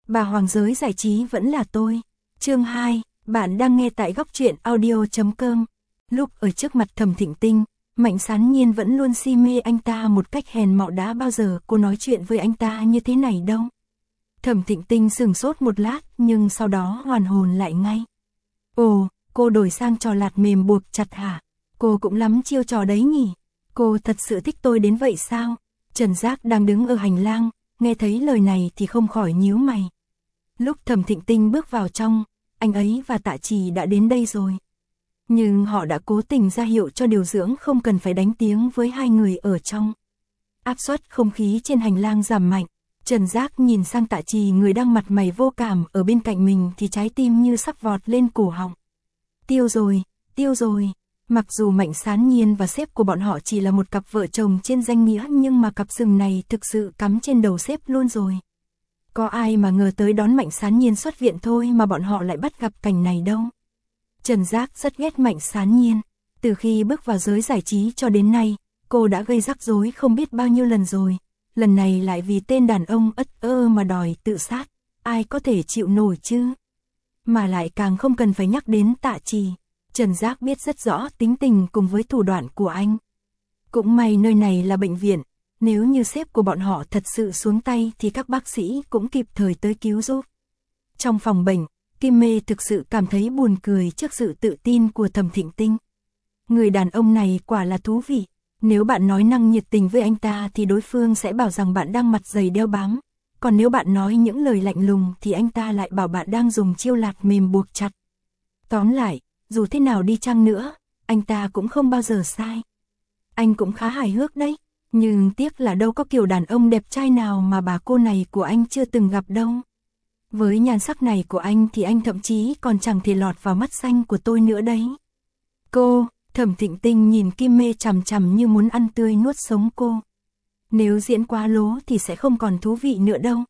Bà Hoàng giới giải trí vẫn là tôi. Chương 2, bạn đang nghe tại góc truyện audio.com. Lúc ở trước mặt Thẩm Thịnh Tinh, Mạnh Sán Nhiên vẫn luôn si mê anh ta một cách hèn mọn, đã bao giờ cô nói chuyện với anh ta như thế này đâu. Thẩm Thịnh Tinh sửng sốt một lát nhưng sau đó hoàn hồn lại ngay. Ồ, cô đổi sang trò lạt mềm buộc chặt hả? Cô cũng lắm chiêu trò đấy nhỉ? Cô thật sự thích tôi đến vậy sao? Trần Giác đang đứng ở hành lang, nghe thấy lời này thì không khỏi nhíu mày. Lúc Thẩm Thịnh Tinh bước vào trong, anh ấy và Tạ Trì đã đến đây rồi. Nhưng họ đã cố tình ra hiệu cho điều dưỡng không cần phải đánh tiếng với hai người ở trong. Áp suất không khí trên hành lang giảm mạnh. Trần Giác nhìn sang Tạ Trì, người đang mặt mày vô cảm ở bên cạnh mình, thì trái tim như sắp vọt lên cổ họng. Tiêu rồi, tiêu rồi. Mặc dù Mạnh Sán Nhiên và sếp của bọn họ chỉ là một cặp vợ chồng trên danh nghĩa, nhưng mà cặp sừng này thực sự cắm trên đầu sếp luôn rồi. Có ai mà ngờ tới đón Mạnh Sán Nhiên xuất viện thôi mà bọn họ lại bắt gặp cảnh này đâu. Trần Giác rất ghét Mạnh Sán Nhiên. Từ khi bước vào giới giải trí cho đến nay, cô đã gây rắc rối không biết bao nhiêu lần rồi. Lần này lại vì tên đàn ông ất ơ mà đòi tự sát. Ai có thể chịu nổi chứ? Mà lại càng không cần phải nhắc đến Tạ Trì. Trần Giác biết rất rõ tính tình cùng với thủ đoạn của anh. Cũng may nơi này là bệnh viện. Nếu như sếp của bọn họ thật sự xuống tay thì các bác sĩ cũng kịp thời tới cứu giúp. Trong phòng bệnh, Kim Mê thực sự cảm thấy buồn cười trước sự tự tin của Thẩm Thịnh Tinh. Người đàn ông này quả là thú vị. Nếu bạn nói năng nhiệt tình với anh ta thì đối phương sẽ bảo rằng bạn đang mặt dày đeo bám. Còn nếu bạn nói những lời lạnh lùng thì anh ta lại bảo bạn đang dùng chiêu lạt mềm buộc chặt. Tóm lại, dù thế nào đi chăng nữa, anh ta cũng không bao giờ sai. Anh cũng khá hài hước đấy. Nhưng tiếc là đâu có kiểu đàn ông đẹp trai nào mà bà cô này của anh chưa từng gặp đâu. Với nhan sắc này của anh thì anh thậm chí còn chẳng thể lọt vào mắt xanh của tôi nữa đấy. Cô, Thẩm Thịnh Tinh nhìn Kim Mê chằm chằm như muốn ăn tươi nuốt sống cô. Nếu diễn quá lố thì sẽ không còn thú vị nữa đâu.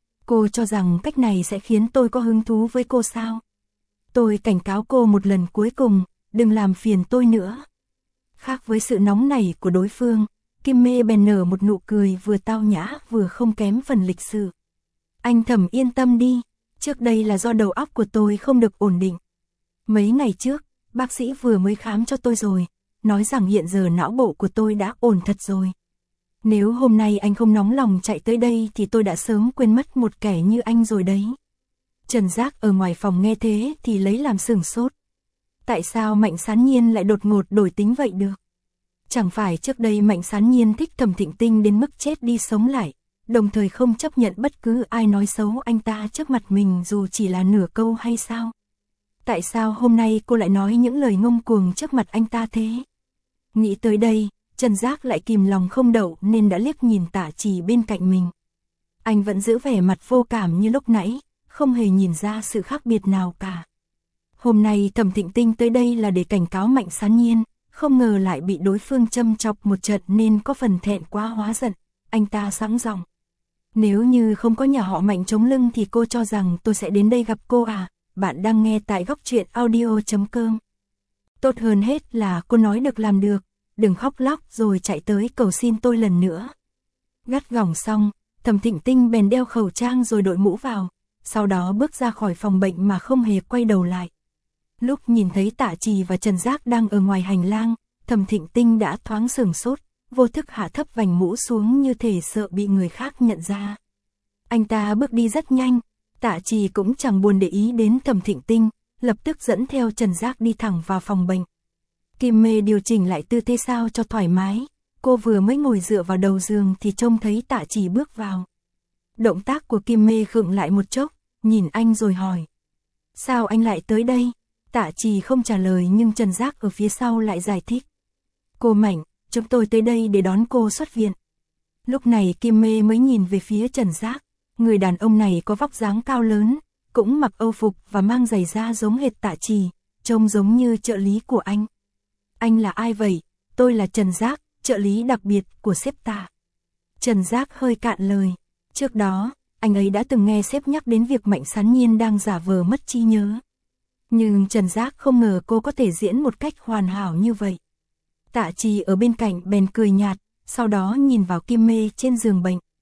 Cô cho rằng cách này sẽ khiến tôi có hứng thú với cô sao? Tôi cảnh cáo cô một lần cuối cùng, đừng làm phiền tôi nữa. Khác với sự nóng nảy của đối phương, Kim Mê bèn nở một nụ cười vừa tao nhã vừa không kém phần lịch sự. Anh Thẩm yên tâm đi, trước đây là do đầu óc của tôi không được ổn định. Mấy ngày trước, bác sĩ vừa mới khám cho tôi rồi, nói rằng hiện giờ não bộ của tôi đã ổn thật rồi. Nếu hôm nay anh không nóng lòng chạy tới đây thì tôi đã sớm quên mất một kẻ như anh rồi đấy. Trần Giác ở ngoài phòng nghe thế thì lấy làm sửng sốt. Tại sao Mạnh Sán Nhiên lại đột ngột đổi tính vậy được? Chẳng phải trước đây Mạnh Sán Nhiên thích Thẩm Thịnh Tinh đến mức chết đi sống lại, đồng thời không chấp nhận bất cứ ai nói xấu anh ta trước mặt mình dù chỉ là nửa câu hay sao? Tại sao hôm nay cô lại nói những lời ngông cuồng trước mặt anh ta thế? Nghĩ tới đây, Trần Giác lại kìm lòng không đậu nên đã liếc nhìn Tạ Trì bên cạnh mình. Anh vẫn giữ vẻ mặt vô cảm như lúc nãy, không hề nhìn ra sự khác biệt nào cả. Hôm nay Thẩm Thịnh Tinh tới đây là để cảnh cáo Mạnh Sán Nhiên, không ngờ lại bị đối phương châm chọc một trận nên có phần thẹn quá hóa giận. Anh ta sẵn giọng. Nếu như không có nhà họ Mạnh chống lưng thì cô cho rằng tôi sẽ đến đây gặp cô à? Bạn đang nghe tại góc truyện audio.com. Tốt hơn hết là cô nói được làm được, đừng khóc lóc rồi chạy tới cầu xin tôi lần nữa. Gắt gỏng xong, Thẩm Thịnh Tinh bèn đeo khẩu trang rồi đội mũ vào, sau đó bước ra khỏi phòng bệnh mà không hề quay đầu lại. Lúc nhìn thấy Tạ Trì và Trần Giác đang ở ngoài hành lang, Thẩm Thịnh Tinh đã thoáng sửng sốt, vô thức hạ thấp vành mũ xuống như thể sợ bị người khác nhận ra. Anh ta bước đi rất nhanh, Tạ Trì cũng chẳng buồn để ý đến Thẩm Thịnh Tinh, lập tức dẫn theo Trần Giác đi thẳng vào phòng bệnh. Kim Mê điều chỉnh lại tư thế sao cho thoải mái, cô vừa mới ngồi dựa vào đầu giường thì trông thấy Tạ Trì bước vào. Động tác của Kim Mê khựng lại một chốc, nhìn anh rồi hỏi. Sao anh lại tới đây? Tạ Trì không trả lời nhưng Trần Giác ở phía sau lại giải thích. Cô Mạnh, chúng tôi tới đây để đón cô xuất viện. Lúc này Kim Mê mới nhìn về phía Trần Giác. Người đàn ông này có vóc dáng cao lớn, cũng mặc âu phục và mang giày da giống hệt Tạ Trì, trông giống như trợ lý của anh. Anh là ai vậy? Tôi là Trần Giác, trợ lý đặc biệt của sếp Tạ. Trần Giác hơi cạn lời. Trước đó, anh ấy đã từng nghe sếp nhắc đến việc Mạnh Sán Nhiên đang giả vờ mất trí nhớ. Nhưng Trần Giác không ngờ cô có thể diễn một cách hoàn hảo như vậy. Tạ Trì ở bên cạnh bèn cười nhạt, sau đó nhìn vào Kim Mê trên giường bệnh.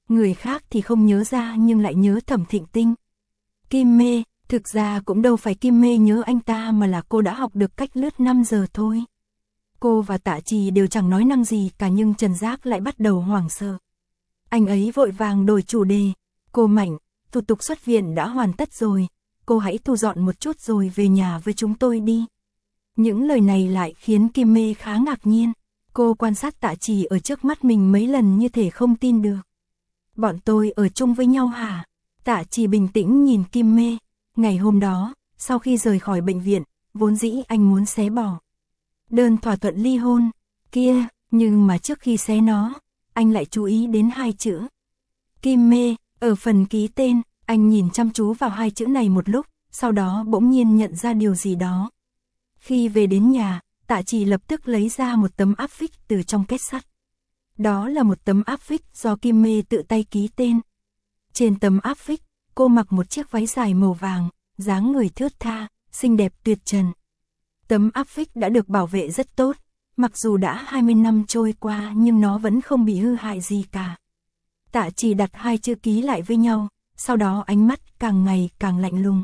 Người khác thì không nhớ ra nhưng lại nhớ Thẩm Thịnh Tinh. Kim Mê, thực ra cũng đâu phải Kim Mê nhớ anh ta mà là cô đã học được cách lướt 5 giờ thôi. Cô và Tạ Trì đều chẳng nói năng gì cả nhưng Trần Giác lại bắt đầu hoảng sợ. Anh ấy vội vàng đổi chủ đề. Cô Mạnh, thủ tục xuất viện đã hoàn tất rồi, cô hãy thu dọn một chút rồi về nhà với chúng tôi đi. Những lời này lại khiến Kim Mê khá ngạc nhiên. Cô quan sát Tạ Trì ở trước mắt mình mấy lần như thể không tin được. Bọn tôi ở chung với nhau hả? Tạ Trì bình tĩnh nhìn Kim Mê. Ngày hôm đó, sau khi rời khỏi bệnh viện, vốn dĩ anh muốn xé bỏ đơn thỏa thuận ly hôn kia, nhưng mà trước khi xé nó, anh lại chú ý đến 2 chữ. Kim Mê, ở phần ký tên, anh nhìn chăm chú vào 2 chữ này một lúc, sau đó bỗng nhiên nhận ra điều gì đó. Khi về đến nhà, Tạ Trì lập tức lấy ra một tấm áp phích từ trong két sắt. Đó là một tấm áp phích do Kim Mê tự tay ký tên. Trên tấm áp phích, cô mặc một chiếc váy dài màu vàng, dáng người thướt tha, xinh đẹp tuyệt trần. Tấm áp phích đã được bảo vệ rất tốt, mặc dù đã 20 năm trôi qua nhưng nó vẫn không bị hư hại gì cả. Tạ Trì đặt 2 chữ ký lại với nhau, sau đó ánh mắt càng ngày càng lạnh lùng.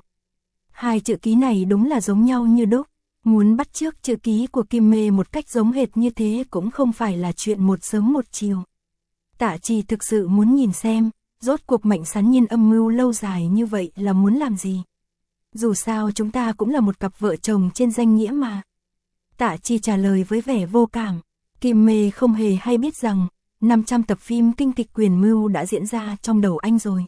2 chữ ký này đúng là giống nhau như đúc, muốn bắt chước chữ ký của Kim Mê một cách giống hệt như thế cũng không phải là chuyện một sớm một chiều. Tạ Trì thực sự muốn nhìn xem, rốt cuộc Mạnh Sán Nhiên âm mưu lâu dài như vậy là muốn làm gì. Dù sao chúng ta cũng là một cặp vợ chồng trên danh nghĩa mà. Tạ Trì trả lời với vẻ vô cảm. Kim Mê không hề hay biết rằng 500 tập phim kinh kịch quyền mưu đã diễn ra trong đầu anh rồi.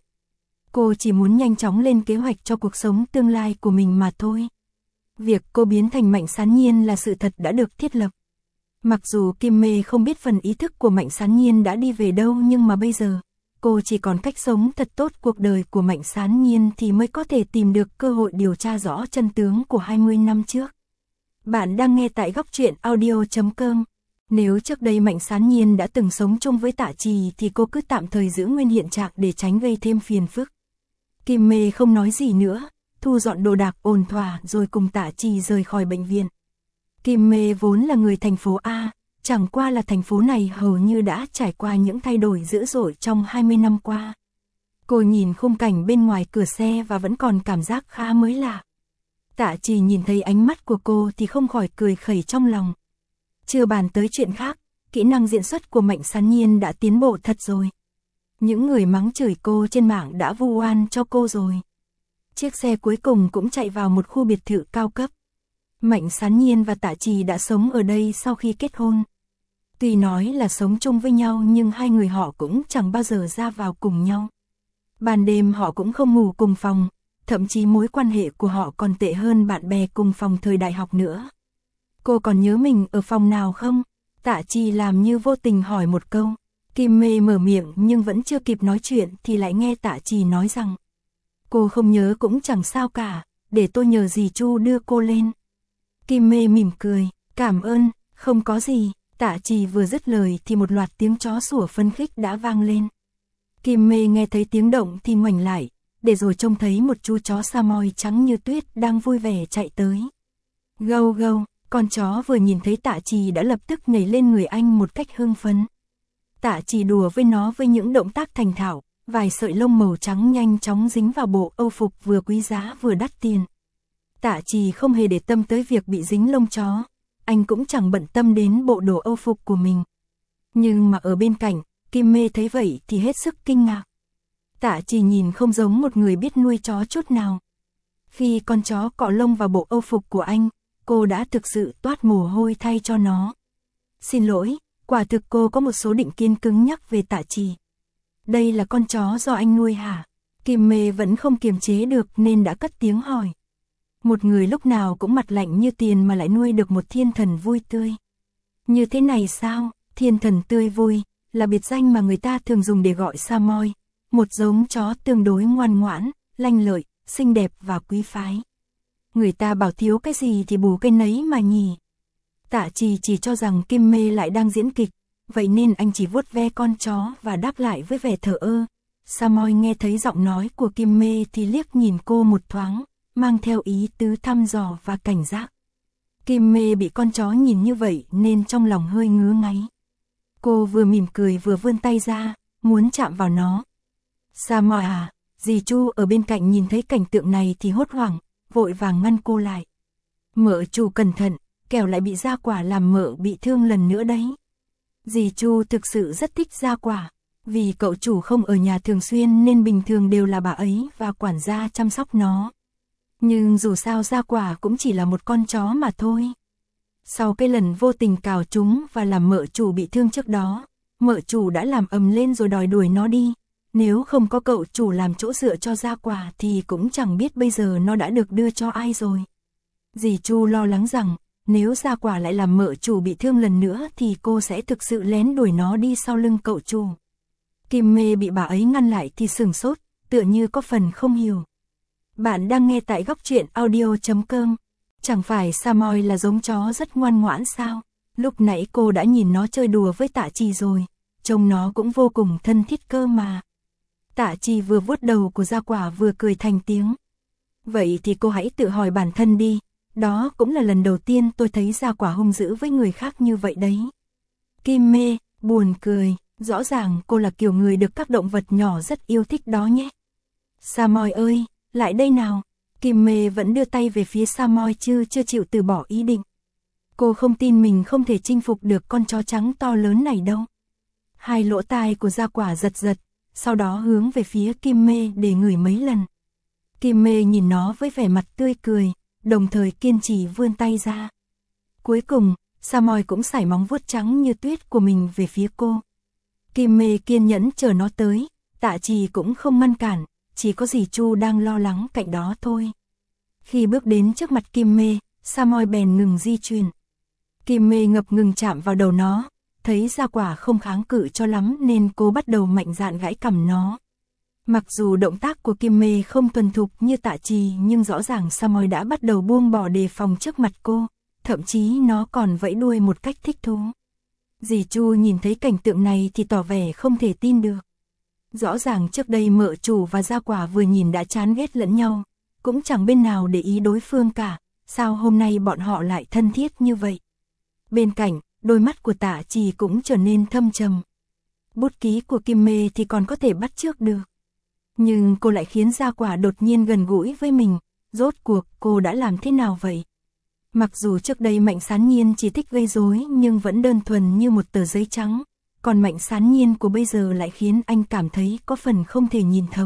Cô chỉ muốn nhanh chóng lên kế hoạch cho cuộc sống tương lai của mình mà thôi. Việc cô biến thành Mạnh Sán Nhiên là sự thật đã được thiết lập. Mặc dù Kim Mê không biết phần ý thức của Mạnh Sán Nhiên đã đi về đâu nhưng mà bây giờ, cô chỉ còn cách sống thật tốt cuộc đời của Mạnh Sán Nhiên thì mới có thể tìm được cơ hội điều tra rõ chân tướng của 20 năm trước. Bạn đang nghe tại góc truyện audio.com. Nếu trước đây Mạnh Sán Nhiên đã từng sống chung với Tạ Trì thì cô cứ tạm thời giữ nguyên hiện trạng để tránh gây thêm phiền phức. Kim Mê không nói gì nữa, thu dọn đồ đạc ổn thỏa rồi cùng Tạ Trì rời khỏi bệnh viện. Kim Mê vốn là người thành phố A, chẳng qua là thành phố này hầu như đã trải qua những thay đổi dữ dội trong 20 năm qua. Cô nhìn khung cảnh bên ngoài cửa xe và vẫn còn cảm giác khá mới lạ. Tạ Trì nhìn thấy ánh mắt của cô thì không khỏi cười khẩy trong lòng. Chưa bàn tới chuyện khác, kỹ năng diễn xuất của Mạnh Sán Nhiên đã tiến bộ thật rồi. Những người mắng chửi cô trên mạng đã vu oan cho cô rồi. Chiếc xe cuối cùng cũng chạy vào một khu biệt thự cao cấp. Mạnh Sán Nhiên và Tạ Trì đã sống ở đây sau khi kết hôn. Tuy nói là sống chung với nhau nhưng hai người họ cũng chẳng bao giờ ra vào cùng nhau. Ban đêm họ cũng không ngủ cùng phòng, thậm chí mối quan hệ của họ còn tệ hơn bạn bè cùng phòng thời đại học nữa. Cô còn nhớ mình ở phòng nào không? Tạ Trì làm như vô tình hỏi một câu. Kim Mê mở miệng nhưng vẫn chưa kịp nói chuyện thì lại nghe Tạ Trì nói rằng cô không nhớ cũng chẳng sao cả, để tôi nhờ dì Chu đưa cô lên. Kim Mê mỉm cười, cảm ơn, không có gì. Tạ Trì vừa dứt lời thì một loạt tiếng chó sủa phấn khích đã vang lên. Kim Mê nghe thấy tiếng động thì ngoảnh lại, để rồi trông thấy một chú chó Samoy trắng như tuyết đang vui vẻ chạy tới. Gâu gâu, con chó vừa nhìn thấy Tạ Trì đã lập tức nhảy lên người anh một cách hưng phấn. Tạ Trì đùa với nó với những động tác thành thạo, vài sợi lông màu trắng nhanh chóng dính vào bộ âu phục vừa quý giá vừa đắt tiền. Tạ Trì không hề để tâm tới việc bị dính lông chó, anh cũng chẳng bận tâm đến bộ đồ âu phục của mình. Nhưng mà ở bên cạnh, Kim Mê thấy vậy thì hết sức kinh ngạc. Tạ Trì nhìn không giống một người biết nuôi chó chút nào. Khi con chó cọ lông vào bộ âu phục của anh, cô đã thực sự toát mồ hôi thay cho nó. Xin lỗi, quả thực cô có một số định kiến cứng nhắc về Tạ Trì. Đây là con chó do anh nuôi hả? Kim Mê vẫn không kiềm chế được nên đã cất tiếng hỏi. Một người lúc nào cũng mặt lạnh như tiền mà lại nuôi được một thiên thần vui tươi. Như thế này sao? Thiên thần tươi vui là biệt danh mà người ta thường dùng để gọi Samoy, một giống chó tương đối ngoan ngoãn, lanh lợi, xinh đẹp và quý phái. Người ta bảo thiếu cái gì thì bù cái nấy mà nhỉ. Tạ Trì chỉ cho rằng Kim Mê lại đang diễn kịch, vậy nên anh chỉ vuốt ve con chó và đáp lại với vẻ thờ ơ. Samoy nghe thấy giọng nói của Kim Mê thì liếc nhìn cô một thoáng, mang theo ý tứ thăm dò và cảnh giác. Kim Mê bị con chó nhìn như vậy nên trong lòng hơi ngứa ngáy. Cô vừa mỉm cười vừa vươn tay ra, muốn chạm vào nó. Samoy à, dì Chu ở bên cạnh nhìn thấy cảnh tượng này thì hốt hoảng, vội vàng ngăn cô lại. Mợ chủ cẩn thận, kẻo lại bị Gia Quả làm mợ bị thương lần nữa đấy. Dì Chu thực sự rất thích Gia Quả, vì cậu chủ không ở nhà thường xuyên nên bình thường đều là bà ấy và quản gia chăm sóc nó. Nhưng dù sao Gia Quả cũng chỉ là một con chó mà thôi. Sau cái lần vô tình cào chúng và làm mợ chủ bị thương trước đó, mợ chủ đã làm ầm lên rồi đòi đuổi nó đi. Nếu không có cậu chủ làm chỗ dựa cho Gia Quả thì cũng chẳng biết bây giờ nó đã được đưa cho ai rồi. Dì Chu lo lắng rằng, nếu Gia Quả lại làm mợ chủ bị thương lần nữa thì cô sẽ thực sự lén đuổi nó đi sau lưng cậu chủ. Kim Mê bị bà ấy ngăn lại thì sửng sốt, tựa như có phần không hiểu. Bạn đang nghe tại góc truyện audio.com. Chẳng phải Samoy là giống chó rất ngoan ngoãn sao? Lúc nãy cô đã nhìn nó chơi đùa với Tạ Trì rồi, trông nó cũng vô cùng thân thiết cơ mà. Tạ Trì vừa vuốt đầu của Gia Quả vừa cười thành tiếng. Vậy thì cô hãy tự hỏi bản thân đi, đó cũng là lần đầu tiên tôi thấy Gia Quả hung dữ với người khác như vậy đấy. Kim Mê, buồn cười, rõ ràng cô là kiểu người được các động vật nhỏ rất yêu thích đó nhé. Samoy ơi, lại đây nào. Kim Mê vẫn đưa tay về phía Samoy chưa chịu từ bỏ ý định. Cô không tin mình không thể chinh phục được con chó trắng to lớn này đâu. Hai lỗ tai của Gia Quả giật giật, sau đó hướng về phía Kim Mê để ngửi mấy lần. Kim Mê nhìn nó với vẻ mặt tươi cười, đồng thời kiên trì vươn tay ra. Cuối cùng, Samoy cũng sải móng vuốt trắng như tuyết của mình về phía cô. Kim Mê kiên nhẫn chờ nó tới, Tạ Trì cũng không ngăn cản, chỉ có dì Chu đang lo lắng cạnh đó thôi. Khi bước đến trước mặt Kim Mê, Samoy bèn ngừng di chuyển. Kim Mê ngập ngừng chạm vào đầu nó, thấy Gia Quả không kháng cự cho lắm nên cô bắt đầu mạnh dạn gãi cằm nó. Mặc dù động tác của Kim Mê không thuần thục như Tạ Trì nhưng rõ ràng Samoy đã bắt đầu buông bỏ đề phòng trước mặt cô, thậm chí nó còn vẫy đuôi một cách thích thú. Dì Chu nhìn thấy cảnh tượng này thì tỏ vẻ không thể tin được. Rõ ràng trước đây mợ chủ và Gia Quả vừa nhìn đã chán ghét lẫn nhau, cũng chẳng bên nào để ý đối phương cả, sao hôm nay bọn họ lại thân thiết như vậy. Bên cạnh, đôi mắt của Tạ Trì cũng trở nên thâm trầm. Bút ký của Kim Mê thì còn có thể bắt chước được. Nhưng cô lại khiến Gia Quả đột nhiên gần gũi với mình, rốt cuộc cô đã làm thế nào vậy? Mặc dù trước đây Mạnh Sán Nhiên chỉ thích gây rối nhưng vẫn đơn thuần như một tờ giấy trắng, còn Mạnh Sán Nhiên của bây giờ lại khiến anh cảm thấy có phần không thể nhìn thấu.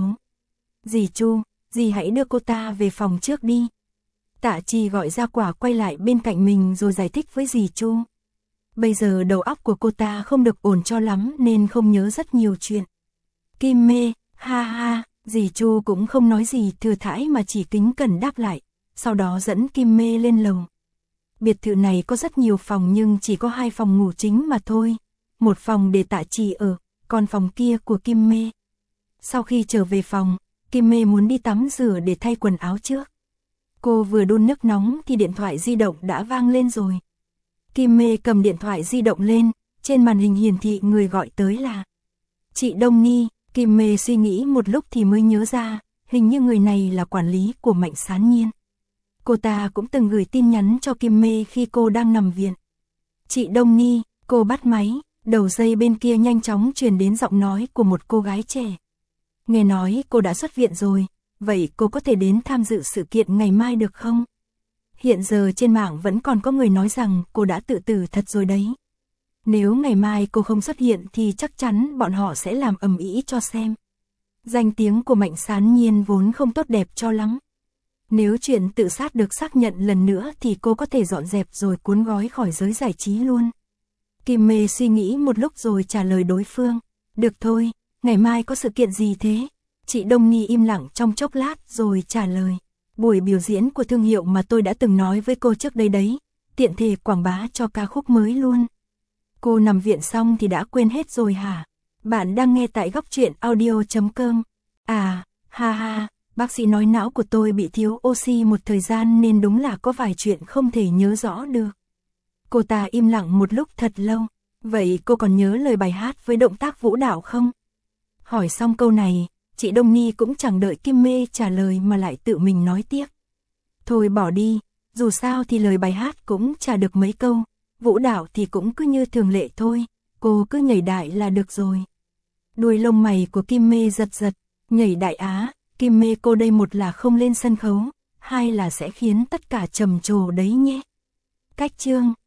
Dì Chu, dì hãy đưa cô ta về phòng trước đi. Tạ Trì gọi Gia Quả quay lại bên cạnh mình rồi giải thích với dì Chu. Bây giờ đầu óc của cô ta không được ổn cho lắm nên không nhớ rất nhiều chuyện. Kim Mê, ha ha, dì Chu cũng không nói gì thừa thãi mà chỉ kính cẩn đáp lại, sau đó dẫn Kim Mê lên lầu. Biệt thự này có rất nhiều phòng nhưng chỉ có 2 phòng ngủ chính mà thôi. Một phòng để Tạ Trì ở, còn phòng kia của Kim Mê. Sau khi trở về phòng, Kim Mê muốn đi tắm rửa để thay quần áo trước. Cô vừa đun nước nóng thì điện thoại di động đã vang lên rồi. Kim Mê cầm điện thoại di động lên, trên màn hình hiển thị người gọi tới là chị Đông Ni. Kim Mê suy nghĩ một lúc thì mới nhớ ra, hình như người này là quản lý của Mạnh Sán Nhiên. Cô ta cũng từng gửi tin nhắn cho Kim Mê khi cô đang nằm viện. Chị Đông Ni, cô bắt máy, đầu dây bên kia nhanh chóng truyền đến giọng nói của một cô gái trẻ. Nghe nói cô đã xuất viện rồi, vậy cô có thể đến tham dự sự kiện ngày mai được không? Hiện giờ trên mạng vẫn còn có người nói rằng cô đã tự tử thật rồi đấy. Nếu ngày mai cô không xuất hiện thì chắc chắn bọn họ sẽ làm ầm ĩ cho xem. Danh tiếng của Mạnh Sán Nhiên vốn không tốt đẹp cho lắm. Nếu chuyện tự sát được xác nhận lần nữa thì cô có thể dọn dẹp rồi cuốn gói khỏi giới giải trí luôn. Kim Mê suy nghĩ một lúc rồi trả lời đối phương. Được thôi, ngày mai có sự kiện gì thế? Chị Đông Ni im lặng trong chốc lát rồi trả lời. Buổi biểu diễn của thương hiệu mà tôi đã từng nói với cô trước đây đấy, tiện thể quảng bá cho ca khúc mới luôn. Cô nằm viện xong thì đã quên hết rồi hả? Bạn đang nghe tại góc truyện audio.com. À, ha ha, bác sĩ nói não của tôi bị thiếu oxy một thời gian nên đúng là có vài chuyện không thể nhớ rõ được. Cô ta im lặng một lúc thật lâu. Vậy cô còn nhớ lời bài hát với động tác vũ đạo không? Hỏi xong câu này, chị Đông Ni cũng chẳng đợi Kim Mê trả lời mà lại tự mình nói tiếp. Thôi bỏ đi, dù sao thì lời bài hát cũng chả được mấy câu, vũ đạo thì cũng cứ như thường lệ thôi, cô cứ nhảy đại là được rồi. Đuôi lông mày của Kim Mê giật giật, nhảy đại á, Kim Mê cô đây một là không lên sân khấu, hai là sẽ khiến tất cả trầm trồ đấy nhé. Cách chương